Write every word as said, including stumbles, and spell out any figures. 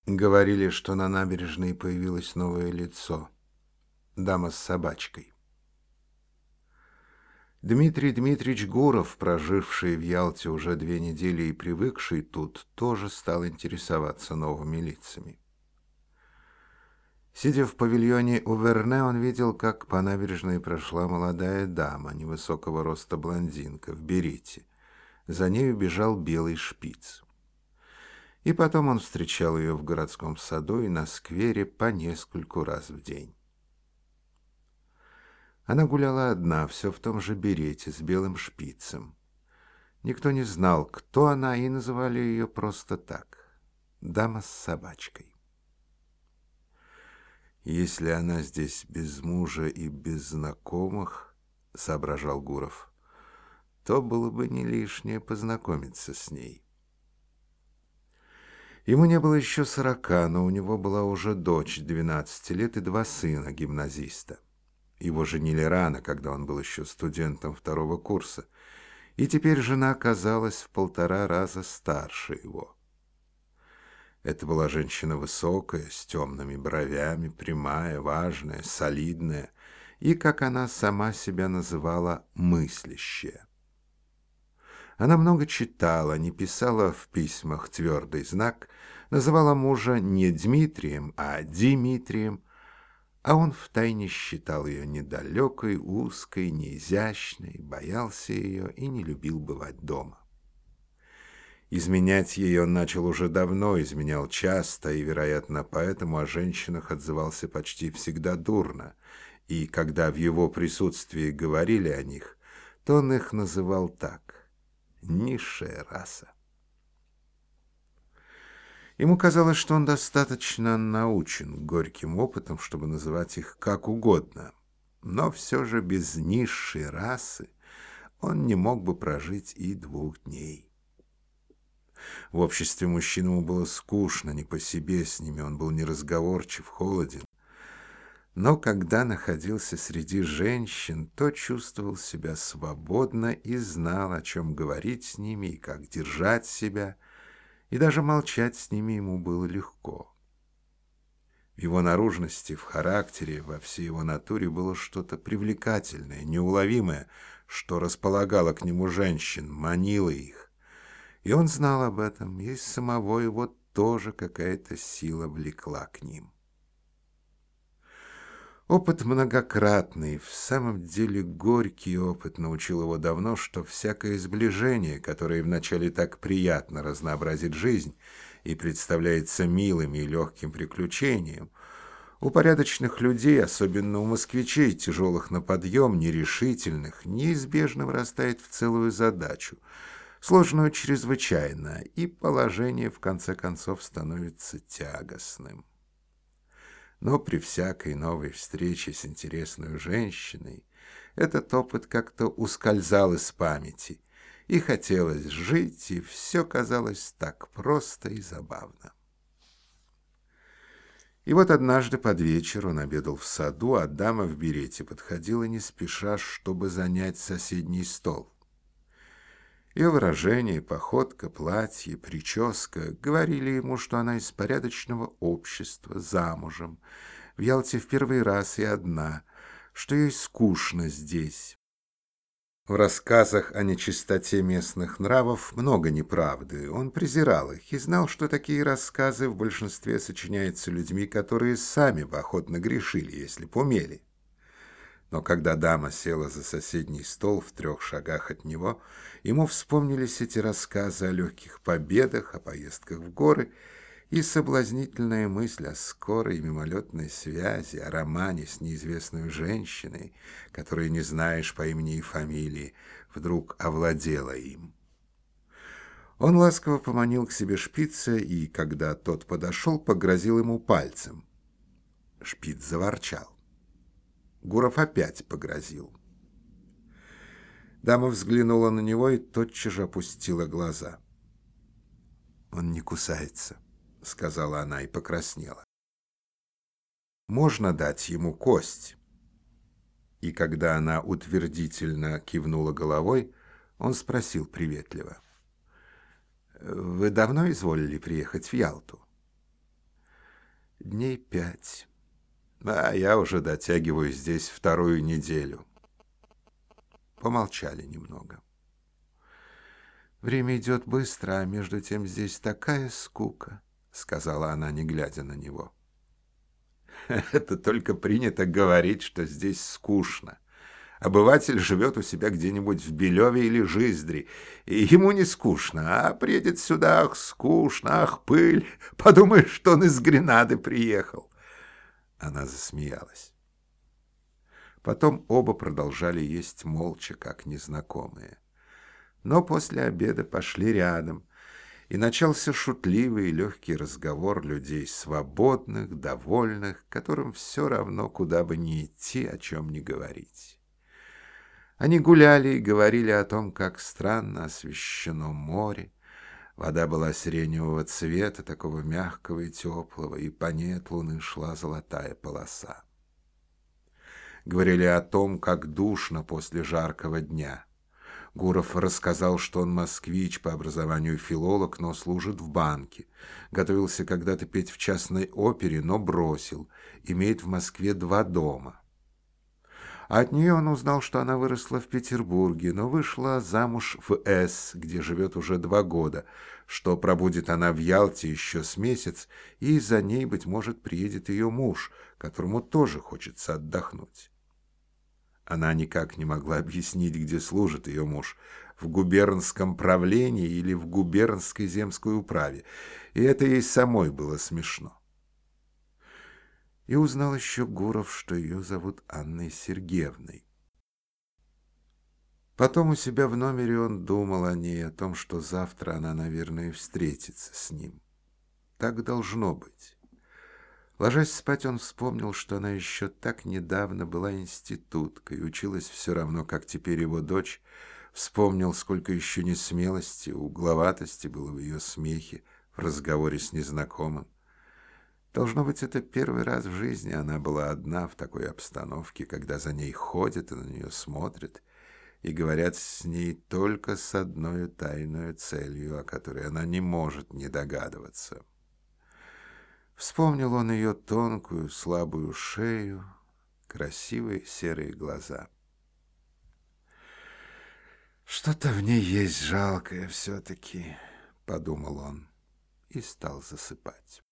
Говорили, что на набережной появилось новое лицо. Дама с собачкой. Дмитрий Дмитриевич Гуров, проживший в Ялте уже две недели и привыкший тут, тоже стал интересоваться новыми лицами. Сидя в павильоне у Верне, он видел, как по набережной прошла молодая дама, невысокого роста блондинка, в берете. За нею бежал белый шпиц. И потом он встречал ее в городском саду и на сквере по нескольку раз в день. Она гуляла одна, все в том же берете, с белым шпицем. Никто не знал, кто она, и называли ее просто так — дама с собачкой. «Если она здесь без мужа и без знакомых, — соображал Гуров, — то было бы не лишнее познакомиться с ней». Ему не было еще сорока, но у него была уже дочь двенадцати лет и два сына, гимназиста. Его женили рано, когда он был еще студентом второго курса, и теперь жена оказалась в полтора раза старше его. Это была женщина высокая, с темными бровями, прямая, важная, солидная и, как она сама себя называла, мыслящая. Она много читала, не писала в письмах твердый знак, называла мужа не Дмитрием, а Димитрием, а он втайне считал ее недалекой, узкой, неизящной, боялся ее и не любил бывать дома. Изменять ей он начал уже давно, изменял часто, и, вероятно, поэтому о женщинах отзывался почти всегда дурно, и когда в его присутствии говорили о них, то он их называл так: низшая раса. Ему казалось, что он достаточно научен горьким опытом, чтобы называть их как угодно, но все же без низшей расы он не мог бы прожить и двух дней. В обществе мужчин ему было скучно, не по себе с ними, он был неразговорчив, холоден. Но когда находился среди женщин, то чувствовал себя свободно и знал, о чем говорить с ними и как держать себя, и даже молчать с ними ему было легко. В его наружности, в характере, во всей его натуре было что-то привлекательное, неуловимое, что располагало к нему женщин, манило их. И он знал об этом, и самого его тоже какая-то сила влекла к ним. Опыт многократный, в самом деле горький опыт, научил его давно, что всякое сближение, которое вначале так приятно разнообразит жизнь и представляется милым и легким приключением, у порядочных людей, особенно у москвичей, тяжелых на подъем, нерешительных, неизбежно вырастает в целую задачу, сложную чрезвычайно, и положение в конце концов становится тягостным. Но при всякой новой встрече с интересной женщиной этот опыт как-то ускользал из памяти, и хотелось жить, и все казалось так просто и забавно. И вот однажды под вечер он обедал в саду, а дама в берете подходила не спеша, чтобы занять соседний стол. Ее выражение, походка, платье, прическа говорили ему, что она из порядочного общества, замужем, в Ялте в первый раз и одна, что ей скучно здесь. В рассказах о нечистоте местных нравов много неправды, он презирал их и знал, что такие рассказы в большинстве сочиняются людьми, которые сами бы охотно грешили, если б умели. Но когда дама села за соседний стол в трех шагах от него, ему вспомнились эти рассказы о легких победах, о поездках в горы и соблазнительная мысль о скорой мимолетной связи, о романе с неизвестной женщиной, которую не знаешь по имени и фамилии, вдруг овладела им. Он ласково поманил к себе шпица и, когда тот подошел, погрозил ему пальцем. Шпиц заворчал. Гуров опять погрозил. Дама взглянула на него и тотчас же опустила глаза. «Он не кусается», — сказала она и покраснела. «Можно дать ему кость?» И когда она утвердительно кивнула головой, он спросил приветливо: «Вы давно изволили приехать в Ялту?» Дней пять. А я уже дотягиваю здесь вторую неделю. Помолчали немного. Время идет быстро, а между тем здесь такая скука, сказала она, не глядя на него. Это только принято говорить, что здесь скучно. Обыватель живет у себя где-нибудь в Белеве или Жиздре, и ему не скучно, а приедет сюда, ах, скучно, ах, пыль, подумаешь, что он из Гренады приехал. Она засмеялась. Потом оба продолжали есть молча, как незнакомые. Но после обеда пошли рядом, и начался шутливый и легкий разговор людей свободных, довольных, которым все равно, куда бы ни идти, о чем ни говорить. Они гуляли и говорили о том, как странно освещено море. Вода была сиреневого цвета, такого мягкого и теплого, и по ней от луны шла золотая полоса. Говорили о том, как душно после жаркого дня. Гуров рассказал, что он москвич, по образованию филолог, но служит в банке. Готовился когда-то петь в частной опере, но бросил. Имеет в Москве два дома. А от нее он узнал, что она выросла в Петербурге, но вышла замуж в С, где живет уже два года, что пробудет она в Ялте еще с месяц, и за ней, быть может, приедет ее муж, которому тоже хочется отдохнуть. Она никак не могла объяснить, где служит ее муж, в губернском правлении или в губернской земской управе, и это ей самой было смешно. И узнал еще Гуров, что ее зовут Анной Сергеевной. Потом у себя в номере он думал о ней, о том, что завтра она, наверное, встретится с ним. Так должно быть. Ложась спать, он вспомнил, что она еще так недавно была институткой, училась все равно, как теперь его дочь. Вспомнил, сколько еще несмелости, угловатости было в ее смехе, в разговоре с незнакомым. Должно быть, это первый раз в жизни она была одна в такой обстановке, когда за ней ходят и на нее смотрят, и говорят с ней только с одной тайной целью, о которой она не может не догадываться. Вспомнил он ее тонкую, слабую шею, красивые серые глаза. «Что-то в ней есть жалкое все-таки», — подумал он и стал засыпать.